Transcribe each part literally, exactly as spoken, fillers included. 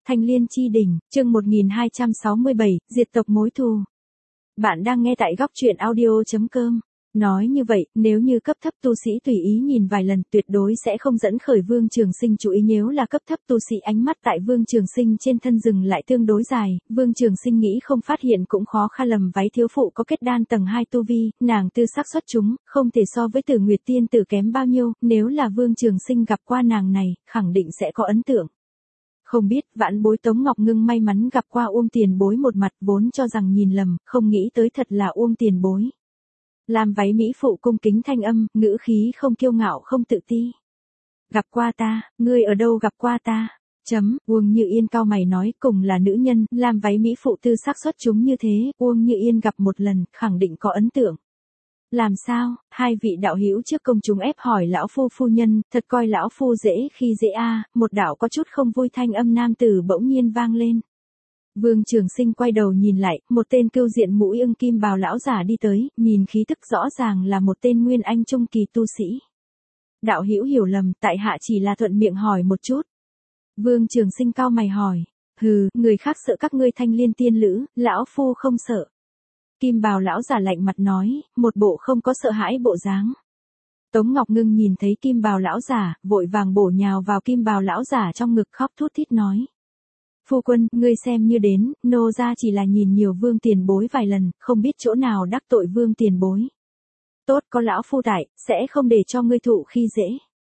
Thanh Liên Chi Đỉnh, chương một nghìn hai trăm sáu mươi bảy, diệt tộc mối thù. Bạn đang nghe tại góc truyện audio chấm com. Nói như vậy, nếu như cấp thấp tu sĩ tùy ý nhìn vài lần tuyệt đối sẽ không dẫn khởi Vương Trường Sinh chú ý, nếu là cấp thấp tu sĩ ánh mắt tại Vương Trường Sinh trên thân dừng lại tương đối dài, Vương Trường Sinh nghĩ không phát hiện cũng khó khăn. Lầm váy thiếu phụ có kết đan tầng hai tu vi, nàng tư sắc xuất chúng, không thể so với Tử Nguyệt tiên tử kém bao nhiêu, nếu là Vương Trường Sinh gặp qua nàng này, khẳng định sẽ có ấn tượng. Không biết, vãn bối Tống Ngọc Ngưng may mắn gặp qua Uông tiền bối một mặt, vốn cho rằng nhìn lầm, không nghĩ tới thật là Uông tiền bối. Lam váy mỹ phụ cung kính thanh âm, ngữ khí không kiêu ngạo không tự ti. Gặp qua ta, ngươi ở đâu gặp qua ta? Chấm, Uông Như Yên cau mày nói, cùng là nữ nhân, lam váy mỹ phụ tư sắc xuất chúng như thế, Uông Như Yên gặp một lần, khẳng định có ấn tượng. Làm sao? Hai vị đạo hữu trước công chúng ép hỏi lão phu phu nhân, thật coi lão phu dễ khi dễ a, à, một đạo có chút không vui thanh âm nam tử bỗng nhiên vang lên. Vương Trường Sinh quay đầu nhìn lại, một tên cưu diện mũi ưng kim bào lão giả đi tới, nhìn khí tức rõ ràng là một tên nguyên anh trung kỳ tu sĩ. Đạo hữu hiểu lầm, tại hạ chỉ là thuận miệng hỏi một chút. Vương Trường Sinh cau mày hỏi, hừ, người khác sợ các ngươi Thanh Liên tiên lữ, lão phu không sợ. Kim bào lão giả lạnh mặt nói, một bộ không có sợ hãi bộ dáng. Tống Ngọc Ngưng nhìn thấy kim bào lão giả, vội vàng bổ nhào vào kim bào lão giả trong ngực khóc thút thít nói. Phu quân, ngươi xem như đến, nô gia chỉ là nhìn nhiều Vương tiền bối vài lần, không biết chỗ nào đắc tội Vương tiền bối. Tốt, có lão phu tại, sẽ không để cho ngươi thụ khi dễ.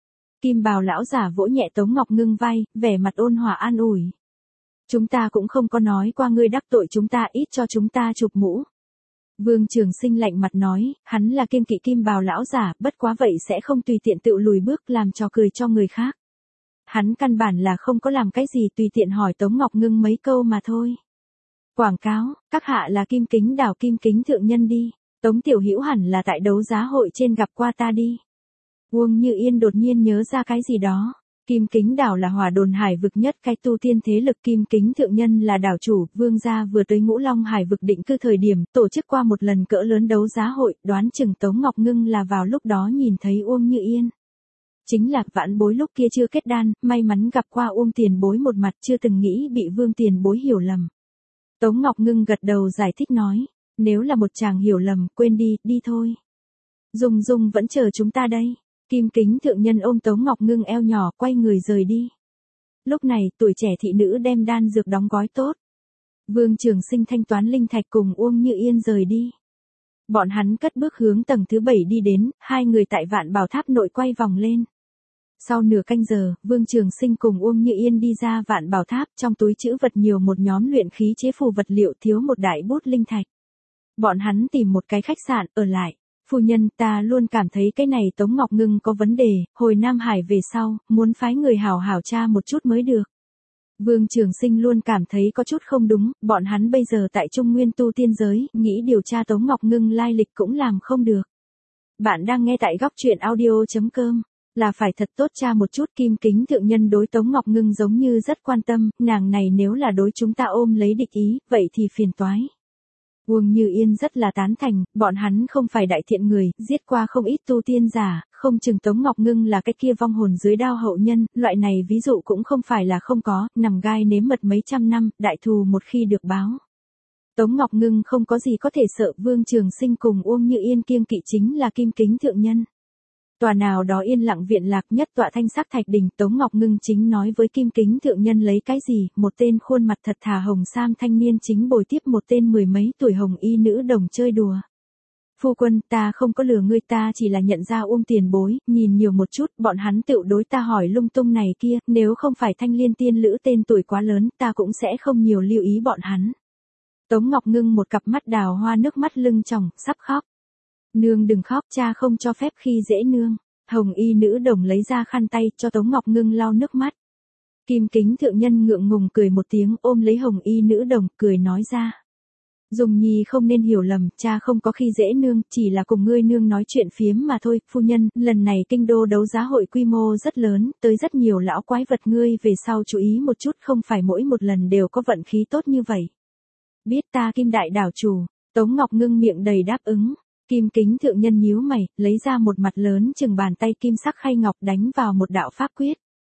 Kim bào lão giả vỗ nhẹ Tống Ngọc Ngưng vai, vẻ mặt ôn hòa an ủi. Chúng ta cũng không có nói qua ngươi đắc tội chúng ta, ít cho chúng ta chụp mũ. Vương Trường Sinh lạnh mặt nói, hắn là kiêng kỵ kim bào lão giả, bất quá vậy sẽ không tùy tiện tự lùi bước làm trò cười cho người khác. Hắn căn bản là không có làm cái gì, tùy tiện hỏi Tống Ngọc Ngưng mấy câu mà thôi. Quảng cáo, các hạ là Kim Kính Đảo Kim Kính thượng nhân đi, Tống tiểu hữu hẳn là tại đấu giá hội trên gặp qua ta đi. Uông Như Yên đột nhiên nhớ ra cái gì đó. Kim Kính Đảo là Hỏa Đồn Hải vực nhất cái tu tiên thế lực, Kim Kính thượng nhân là đảo chủ, vương gia vừa tới Ngũ Long Hải vực định cư thời điểm, tổ chức qua một lần cỡ lớn đấu giá hội, đoán chừng Tống Ngọc Ngưng là vào lúc đó nhìn thấy Uông Như Yên. Chính là vãn bối lúc kia chưa kết đan, may mắn gặp qua Uông tiền bối một mặt, chưa từng nghĩ bị Vương tiền bối hiểu lầm. Tống Ngọc Ngưng gật đầu giải thích nói, nếu là một chàng hiểu lầm, quên đi, đi thôi. Dung Dung vẫn chờ chúng ta đây. Kim Kính thượng nhân ôm Tống Ngọc Ngưng eo nhỏ, quay người rời đi. Lúc này, tuổi trẻ thị nữ đem đan dược đóng gói tốt. Vương Trường Sinh thanh toán linh thạch cùng Uông Như Yên rời đi. Bọn hắn cất bước hướng tầng thứ bảy đi đến, hai người tại Vạn Bảo Tháp nội quay vòng lên. Sau nửa canh giờ, Vương Trường Sinh cùng Uông Như Yên đi ra Vạn Bảo Tháp, trong túi trữ vật nhiều một nhóm luyện khí chế phù vật liệu, thiếu một đại bút linh thạch. Bọn hắn tìm một cái khách sạn, ở lại. Phu nhân, ta luôn cảm thấy cái này Tống Ngọc Ngưng có vấn đề, hồi Nam Hải về sau, muốn phái người hảo hảo tra một chút mới được. Vương Trường Sinh luôn cảm thấy có chút không đúng, bọn hắn bây giờ tại Trung Nguyên tu tiên giới, nghĩ điều tra Tống Ngọc Ngưng lai lịch cũng làm không được. Bạn đang nghe tại góc truyện audio chấm com. Là phải thật tốt tra một chút. Kim Kính thượng nhân đối Tống Ngọc Ngưng giống như rất quan tâm, nàng này nếu là đối chúng ta ôm lấy địch ý, vậy thì phiền toái. Uông Như Yên rất là tán thành, bọn hắn không phải đại thiện người, giết qua không ít tu tiên giả, không chừng Tống Ngọc Ngưng là cái kia vong hồn dưới đao hậu nhân, loại này ví dụ cũng không phải là không có, nằm gai nếm mật mấy trăm năm, đại thù một khi được báo. Tống Ngọc Ngưng không có gì có thể sợ, Vương Trường Sinh cùng Uông Như Yên kiêng kỵ chính là Kim Kính thượng nhân. Tòa nào đó yên lặng viện lạc nhất tọa thanh sắc thạch đỉnh, Tống Ngọc Ngưng chính nói với Kim Kính thượng nhân lấy cái gì, một tên khuôn mặt thật thà hồng sam thanh niên chính bồi tiếp một tên mười mấy tuổi hồng y nữ đồng chơi đùa. Phu quân, ta không có lừa ngươi, ta chỉ là nhận ra Uông tiền bối, nhìn nhiều một chút, bọn hắn tự đối ta hỏi lung tung này kia, nếu không phải Thanh Liên tiên lữ tên tuổi quá lớn, ta cũng sẽ không nhiều lưu ý bọn hắn. Tống Ngọc Ngưng một cặp mắt đào hoa nước mắt lưng tròng, sắp khóc. Nương đừng khóc, cha không cho phép khi dễ nương. Hồng y nữ đồng lấy ra khăn tay cho Tống Ngọc Ngưng lau nước mắt. Kim Kính thượng nhân ngượng ngùng cười một tiếng, ôm lấy hồng y nữ đồng, cười nói ra. Dung nhi không nên hiểu lầm, cha không có khi dễ nương, chỉ là cùng ngươi nương nói chuyện phiếm mà thôi. Phu nhân, lần này kinh đô đấu giá hội quy mô rất lớn, tới rất nhiều lão quái vật, ngươi về sau chú ý một chút, không phải mỗi một lần đều có vận khí tốt như vậy. Biết ta Kim đại đảo chủ. Tống Ngọc Ngưng miệng đầy đáp ứng. Kim Kính thượng nhân nhíu mày, lấy ra một mặt lớn chừng bàn tay kim sắc khay ngọc đánh vào một đạo pháp quyết.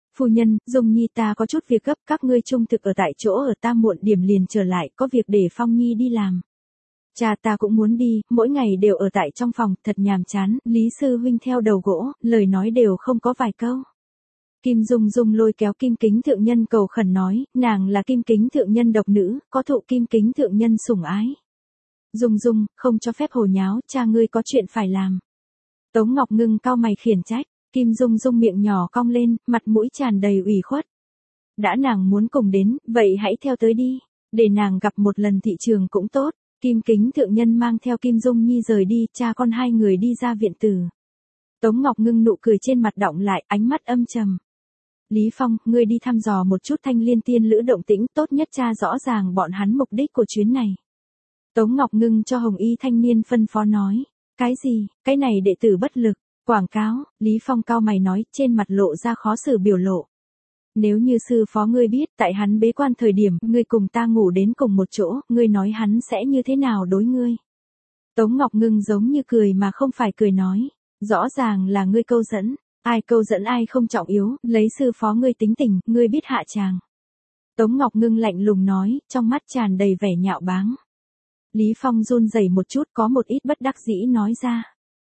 Phu nhân, Dung Nhi ta có chút việc gấp, các ngươi trung thực ở tại chỗ ở, ta muộn điểm liền trở lại, có việc để Phong Nhi đi làm. Cha ta cũng muốn đi, mỗi ngày đều ở tại trong phòng, thật nhàm chán, Lý sư huynh theo đầu gỗ, lời nói đều không có vài câu. Kim Dung Dung lôi kéo Kim Kính thượng nhân cầu khẩn nói, nàng là Kim Kính thượng nhân độc nữ, có thụ Kim Kính thượng nhân sủng ái. Dung Dung, không cho phép hồ nháo, cha ngươi có chuyện phải làm. Tống Ngọc Ngưng cau mày khiển trách, Kim Dung Dung miệng nhỏ cong lên, mặt mũi tràn đầy ủy khuất. Đã nàng muốn cùng đến, vậy hãy theo tới đi, để nàng gặp một lần thị trường cũng tốt. Kim Kính thượng nhân mang theo Kim Dung Nhi rời đi, cha con hai người đi ra viện tử. Tống Ngọc Ngưng nụ cười trên mặt đọng lại, ánh mắt âm trầm. Lý Phong, ngươi đi thăm dò một chút Thanh Liên tiên lữ động tĩnh, tốt nhất tra rõ ràng bọn hắn mục đích của chuyến này. Tống Ngọc Ngưng cho Hồng Y thanh niên phân phó nói. Cái gì, cái này đệ tử bất lực, quảng cáo, Lý Phong cao mày nói, trên mặt lộ ra khó xử biểu lộ. Nếu như sư phó ngươi biết, tại hắn bế quan thời điểm, ngươi cùng ta ngủ đến cùng một chỗ, ngươi nói hắn sẽ như thế nào đối ngươi? Tống Ngọc Ngưng giống như cười mà không phải cười nói, rõ ràng là ngươi câu dẫn, ai câu dẫn ai không trọng yếu, lấy sư phó ngươi tính tình, ngươi biết hạ tràng. Tống Ngọc Ngưng lạnh lùng nói, trong mắt tràn đầy vẻ nhạo báng. Lý Phong run rẩy một chút, có một ít bất đắc dĩ nói ra.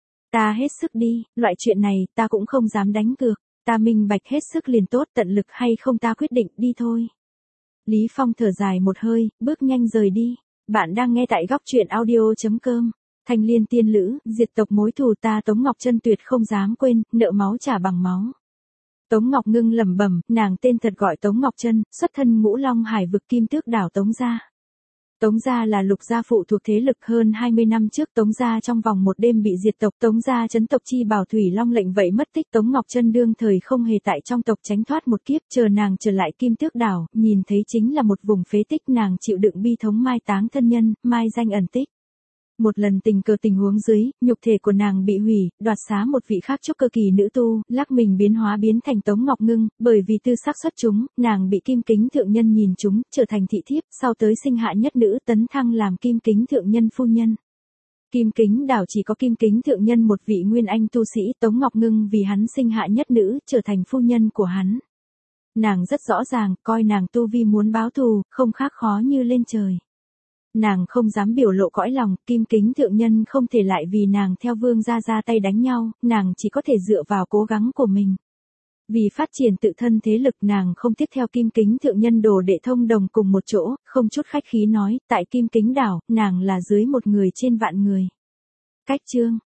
Ta hết sức đi, loại chuyện này, ta cũng không dám đánh cược. Ta minh bạch hết sức liền tốt, tận lực hay không ta quyết định, đi thôi. Lý Phong thở dài một hơi, bước nhanh rời đi. Bạn đang nghe tại góc truyện audio chấm com. Thanh Liên tiên lữ, diệt tộc mối thù, ta Tống Ngọc Chân tuyệt không dám quên, nợ máu trả bằng máu. Tống Ngọc Ngưng lẩm bẩm, nàng tên thật gọi Tống Ngọc Chân, xuất thân Ngũ Long Hải vực Kim Tước đảo Tống gia. Tống gia là Lục gia phụ thuộc thế lực, hơn hai mươi năm trước Tống gia trong vòng một đêm bị diệt tộc, Tống gia chấn tộc chi bảo Thủy Long lệnh vậy mất tích, Tống Ngọc Chân đương thời không hề tại trong tộc tránh thoát một kiếp, chờ nàng trở lại Kim Tước đảo, nhìn thấy chính là một vùng phế tích, nàng chịu đựng bi thống mai táng thân nhân, mai danh ẩn tích. Một lần tình cờ tình huống dưới, nhục thể của nàng bị hủy, đoạt xá một vị khác trúc cơ kỳ nữ tu, lắc mình biến hóa biến thành Tống Ngọc Ngưng, bởi vì tư sắc xuất chúng, nàng bị Kim Kính thượng nhân nhìn chúng, trở thành thị thiếp, sau tới sinh hạ nhất nữ, tấn thăng làm Kim Kính thượng nhân phu nhân. Kim Kính đảo chỉ có Kim Kính thượng nhân một vị nguyên anh tu sĩ, Tống Ngọc Ngưng vì hắn sinh hạ nhất nữ, trở thành phu nhân của hắn. Nàng rất rõ ràng, coi nàng tu vi muốn báo thù, không khác khó như lên trời. Nàng không dám biểu lộ cõi lòng, Kim Kính thượng nhân không thể lại vì nàng theo vương gia ra tay đánh nhau, nàng chỉ có thể dựa vào cố gắng của mình. Vì phát triển tự thân thế lực, nàng không tiếp theo Kim Kính thượng nhân đồ đệ thông đồng cùng một chỗ, không chút khách khí nói, tại Kim Kính đảo, nàng là dưới một người trên vạn người. Cách chương